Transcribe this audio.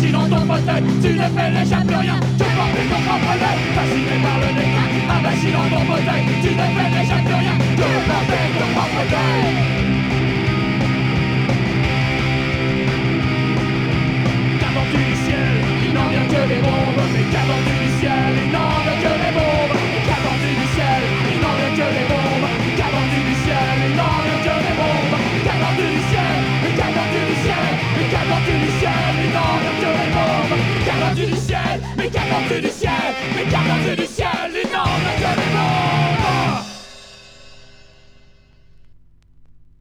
Assis dans ton fauteuil, tu ne fais déjà plus rien. Tu portes ton propre deuil, fasciné par le déclin. Investi dans ton fauteuil, tu ne fais déjà plus rien.